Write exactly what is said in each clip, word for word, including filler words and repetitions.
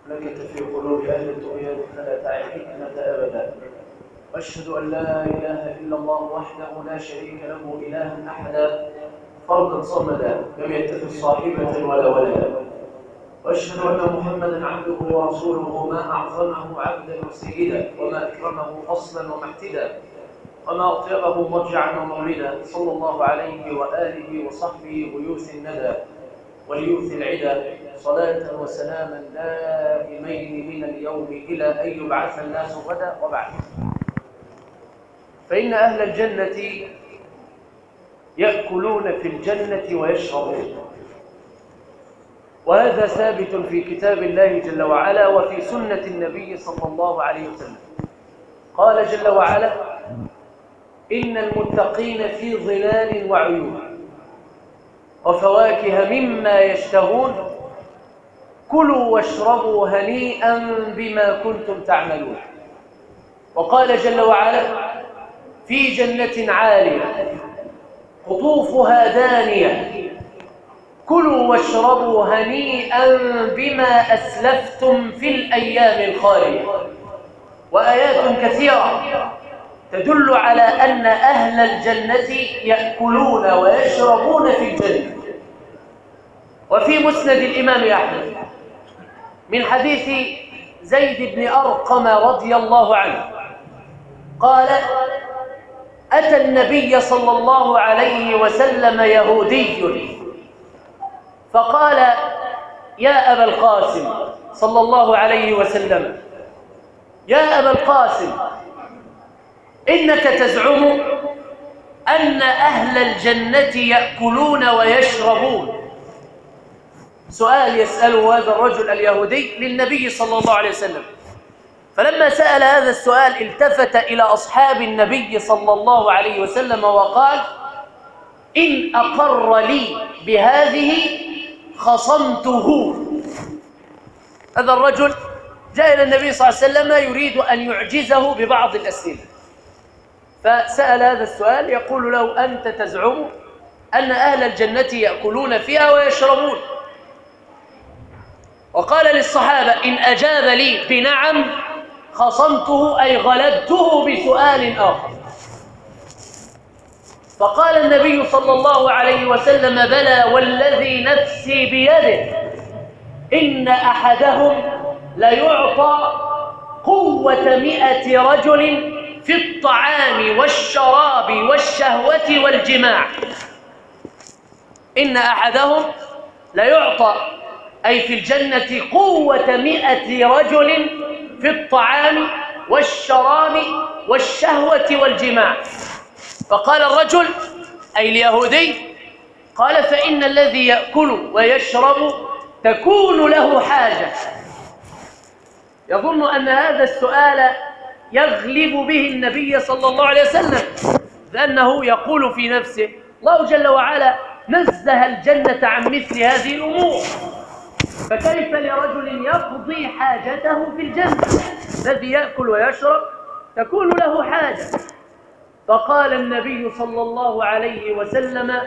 لك في قلوب أهل الطغيان فلا تعي الحكمة أبدا. وأشهد أن لا إله إلا الله وحده لا شريك له إلها أحدا فردا صمدا لم يتخذ صاحبة ولا ولدا. وأشهد أن محمدا عبده ورسوله ما أعظمه عبدا وسيدا وما أكرمه أصلا ومحتدا وما أطيبه مرجعا ومولدا صلى الله عليه وآله وصحبه غيوث الندى وليوث العدا صلاة وسلاما دائمين من اليوم إلى أن يبعث الناس غدا. وبعد، فإن أهل الجنة يأكلون في الجنة ويشربون، وهذا ثابت في كتاب الله جل وعلا وفي سنة النبي صلى الله عليه وسلم. قال جل وعلا: إن المتقين في ظلال وعيون وفواكه مما يشتهون كلوا واشربوا هنيئا بما كنتم تعملون. وقال جل وعلا: في جنة عالية قطوفها دانية كلوا واشربوا هنيئا بما أسلفتم في الأيام الخالية. وآيات كثيرة تدل على أن أهل الجنة يأكلون ويشربون في الجنة. وفي مسند الإمام أحمد من حديث زيد بن أرقم رضي الله عنه قال: أتى النبي صلى الله عليه وسلم يهودي فقال: يا أبا القاسم صلى الله عليه وسلم، يا أبا القاسم، إنك تزعم أن أهل الجنة يأكلون ويشربون. سؤال يسأله هذا الرجل اليهودي للنبي صلى الله عليه وسلم. فلما سأل هذا السؤال التفت إلى أصحاب النبي صلى الله عليه وسلم وقال: إن أقر لي بهذه خصمته. هذا الرجل جاء إلى النبي صلى الله عليه وسلم يريد أن يعجزه ببعض الأسئلة، فسأل هذا السؤال يقول له: أنت تزعم أن أهل الجنة يأكلون فيها ويشربون. وقال للصحابة: إن أجاب لي بنعم خصمته أي غلبته بسؤال آخر. فقال النبي صلى الله عليه وسلم: بلى والذي نفسي بيده إن أحدهم ليعطى قوة مئة رجل في الطعام والشراب والشهوة والجماع. إن أحدهم ليعطى أي في الجنة قوة مئة رجل في الطعام والشراب والشهوة والجماع. فقال الرجل أي اليهودي، قال: فإن الذي يأكل ويشرب تكون له حاجة. يظن أن هذا السؤال يغلب به النبي صلى الله عليه وسلم، لأنه يقول في نفسه: الله جل وعلا نزه الجنة عن مثل هذه الأمور، فكيف لرجل يقضي حاجته في الجنة؟ الذي يأكل ويشرب تكون له حاجة. فقال النبي صلى الله عليه وسلم: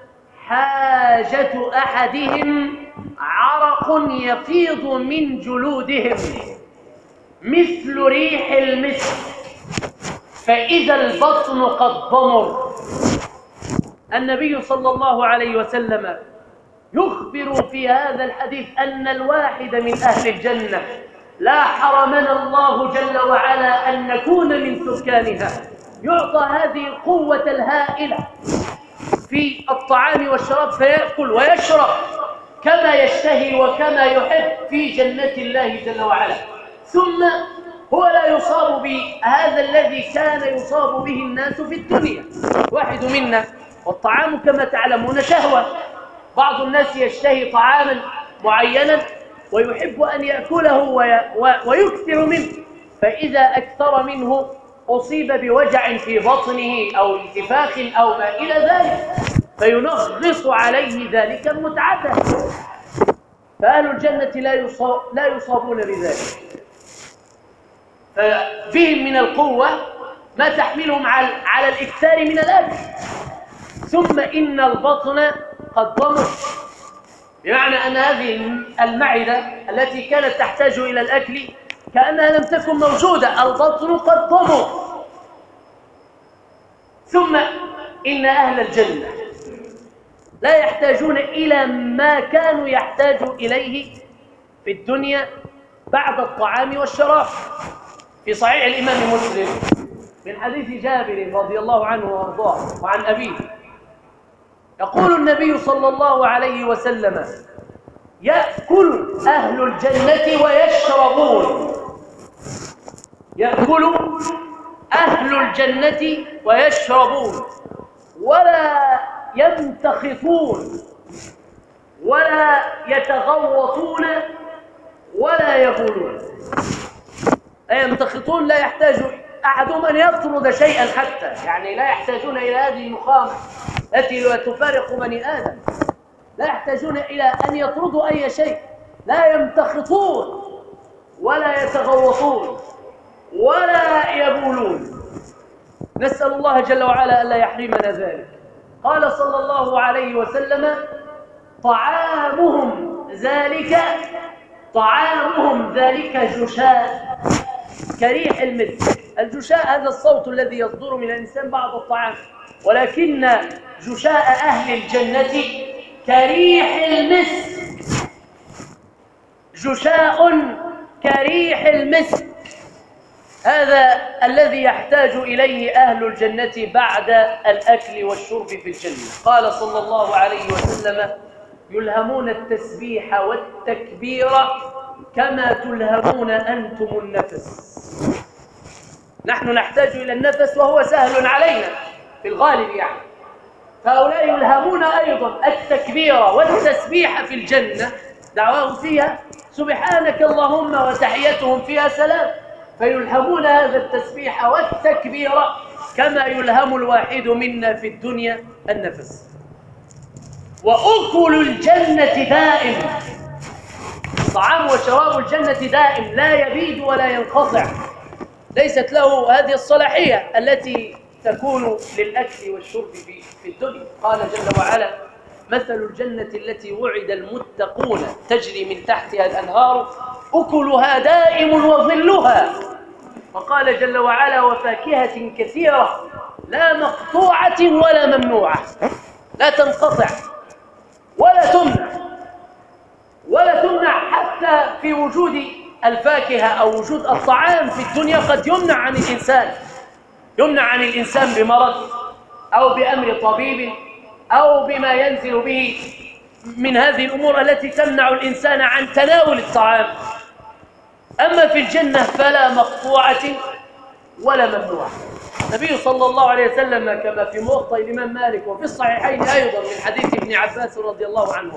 حاجة أحدهم عرق يفيض من جلودهم مثل ريح المسك فإذا البطن قد ضمر. النبي صلى الله عليه وسلم يخبر في هذا الحديث أن الواحد من أهل الجنة لا حرمنا الله جل وعلا أن نكون من سكانها يعطى هذه القوة الهائلة في الطعام والشراب فيأكل ويشرب كما يشتهي وكما يحب في جنة الله جل وعلا. ثم هو لا يصاب بهذا الذي كان يصاب به الناس في الدنيا. واحد منا والطعام كما تعلمون شهوة، بعض الناس يشتهي طعاما معينا ويحب أن يأكله ويكثر منه، فإذا أكثر منه أصيب بوجع في بطنه أو انتفاخ أو ما إلى ذلك فينغص عليه ذلك المتعة. فأهل الجنة لا يصاب لا يصابون بذلك، ففيهم من القوة ما تحملهم على الإكثار من الأكل. ثم إن البطن قد ضمر، بمعنى أن هذه المعدة التي كانت تحتاج إلى الأكل كأنها لم تكن موجودة، البطن قد ضمر. ثم إن أهل الجنة لا يحتاجون إلى ما كانوا يحتاجوا إليه في الدنيا بعد الطعام والشراب. في صحيح الإمام مسلم من حديث جابر رضي الله عنه وارضاه وعن أبيه يقول النبي صلى الله عليه وسلم: يأكل أهل الجنة ويشربون يأكل أهل الجنة ويشربون ولا يمتخطون ولا يتغوطون ولا يبولون. لا يمتخطون، لا يحتاج أحدهم أن يطرد شيئا حتى، يعني لا يحتاجون إلى هذه النخامة التي لا تفارق بني آدم، لا يحتاجون إلى أن يطردوا أي شيء. لا يمتخطون ولا يتغوطون ولا يبولون. نسأل الله جل وعلا ألا يحرمنا ذلك. قال صلى الله عليه وسلم: طعامهم ذلك طعامهم ذلك جشاء كريح المسك. الجشاء هذا الصوت الذي يصدر من الإنسان بعد الطعام، ولكن جشاء أهل الجنة كريح المسك، جشاء كريح المسك. هذا الذي يحتاج إليه أهل الجنة بعد الأكل والشرب في الجنة. قال صلى الله عليه وسلم: يلهمون التسبيح والتكبير كما تلهمون أنتم النفس. نحن نحتاج إلى النفس وهو سهل علينا في الغالب يعني، فهؤلاء يلهمون أيضا التكبير والتسبيح في الجنة، دعواهم فيها سبحانك اللهم وتحيتهم فيها سلام، فيلهمون هذا التسبيح والتكبير كما يلهم الواحد منا في الدنيا النفس. وأكل الجنة دائم، طعام وشراب الجنة دائم لا يبيد ولا ينقطع، ليست له هذه الصلاحية التي تكون للأكل والشرب في الدنيا. قال جل وعلا: مثل الجنة التي وعد المتقون تجري من تحتها الأنهار أكلها دائم وظلها. وقال جل وعلا: وفاكهة كثيرة لا مقطوعة ولا ممنوعة، لا تنقطع ولا تمنع ولا تمنع حتى في وجود الفاكهة أو وجود الطعام في الدنيا قد يمنع عن الإنسان يمنع عن الإنسان بمرض أو بأمر طبيب أو بما ينزل به من هذه الأمور التي تمنع الإنسان عن تناول الطعام. أما في الجنة فلا مقطوعة ولا ممنوعة. النبي صلى الله عليه وسلم كما في موطأ الإمام مالك وفي الصحيحين أيضا من حديث ابن عباس رضي الله عنهما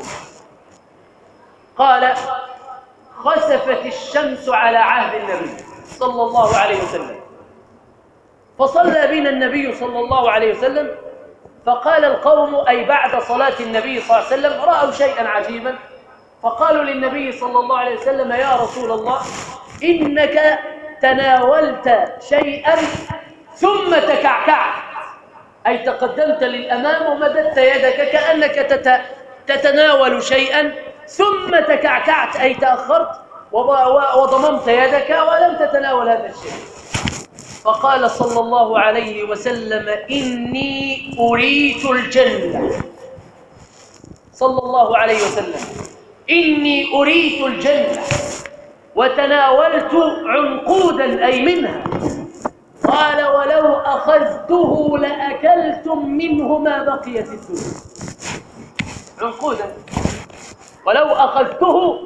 قال: خسفت الشمس على عهد النبي صلى الله عليه وسلم، فصلى بنا النبي صلى الله عليه وسلم، فقال القوم أي بعد صلاة النبي صلى الله عليه وسلم رأوا شيئا عجيبا، فقالوا للنبي صلى الله عليه وسلم: يا رسول الله، إنك تناولت شيئا ثم تكعكعت، أي تقدمت للأمام ومددت يدك كأنك تتناول شيئا ثم تكعكعت، أي تأخرت وضممت يدك ولم تتناول هذا الشيء. فقال صلى الله عليه وسلم: إني أريت الجنة. صلى الله عليه وسلم: إني أريت الجنة وتناولت عنقودا أي منها. قال: ولو أخذته لأكلتم منه ما بقيت الدنيا. عنقودا، ولو أخذته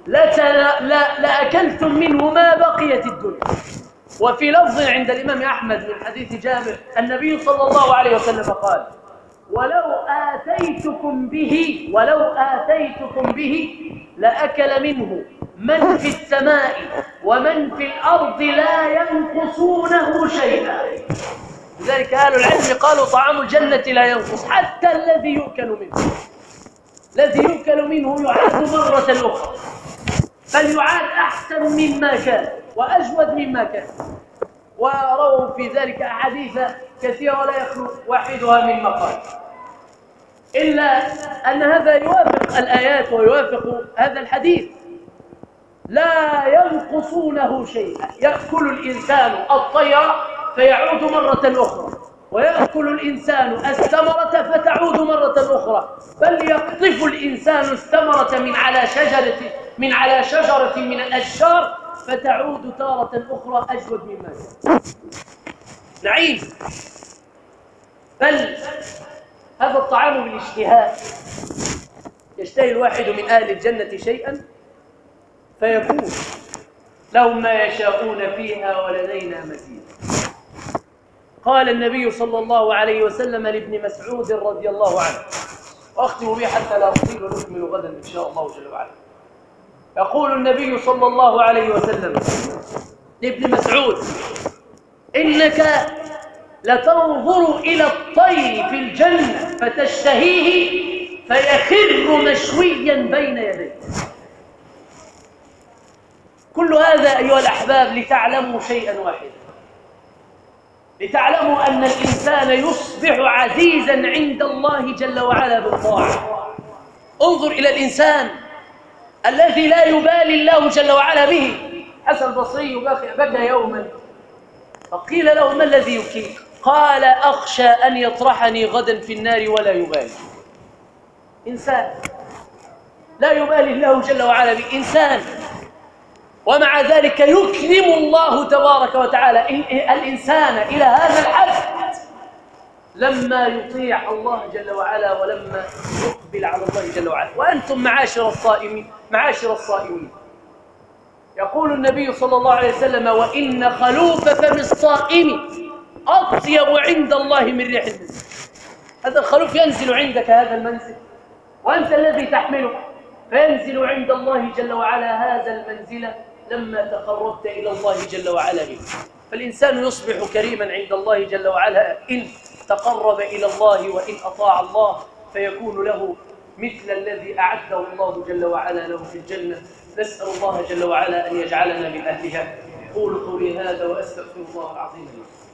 لأكلتم منه ما بقيت الدنيا. وفي لفظ عند الإمام أحمد من حديث جابر النبي صلى الله عليه وسلم قال: ولو آتيتكم به ولو آتيتكم به لأكل منه من في السماء ومن في الأرض لا ينقصونه شيئا. لذلك أهل العلم قالوا: طعام الجنة لا ينقص، حتى الذي يؤكل منه الذي يؤكل منه يعاد مرة أخرى، بل يعاد أحسن مما كان وأجود مما كان. ورووا في ذلك أحاديث كثيرة لا يخلو واحدها من مقال. إلا أن هذا يوافق الآيات ويوافق هذا الحديث. لا ينقصونه شيئا. يأكل الإنسان الطير فيعود مرة أخرى، ويأكل الإنسان الثمرة فتعود مرة أخرى، بل يقطف الإنسان الثمرة من على شجرة من على شجرة من الأشجار فتعود تارة أخرى أجود مما كان. نعيم. بل هذا الطعام بالاشتهاء. يشتهي الواحد من أهل الجنة شيئا فيكون لهم ما يشاءون فيها ولدينا مزيد. قال النبي صلى الله عليه وسلم لابن مسعود رضي الله عنه، وأختم به حتى لا أطيل ونكمل غدا إن شاء الله جل وعلا. يقول النبي صلى الله عليه وسلم لابن مسعود: إنك لتنظر إلى الطير في الجنة فتشتهيه فيخر مشويا بين يديك. كل هذا أيها الأحباب لتعلموا شيئا واحدا، لتعلموا أن الإنسان يصبح عزيزا عند الله جل وعلا بالطاعة. انظر إلى الإنسان الذي لا يبالي الله جل وعلا به. حسن البصري بكى يوما فقيل له: ما الذي يبكيك؟ قال: أخشى أن يطرحني غدا في النار ولا يبالي. إنسان لا يبالي الله جل وعلا به، إنسان، ومع ذلك يكرم الله تبارك وتعالى الإنسان إلى هذا الحد لما يطيع الله جل وعلا ولما يقبل على الله جل وعلا. وأنتم معاشر الصائمين معاشر الصائمين يقول النبي صلى الله عليه وسلم: وإن خلوف فم الصائم أطيب عند الله من ريح المسك. هذا الخلوف ينزل عندك هذا المنزل وأنت الذي تحمله، فينزل عند الله جل وعلا هذا المنزل لما تقربت إلى الله جل وعلا به. فالإنسان يصبح كريما عند الله جل وعلا إن تقرب إلى الله وإن أطاع الله، فيكون له مثل الذي أعده الله جل وعلا له في الجنة. نسأل الله جل وعلا أن يجعلنا من أهلها. قولوا قولي هذا وأستغفر الله العظيم لي.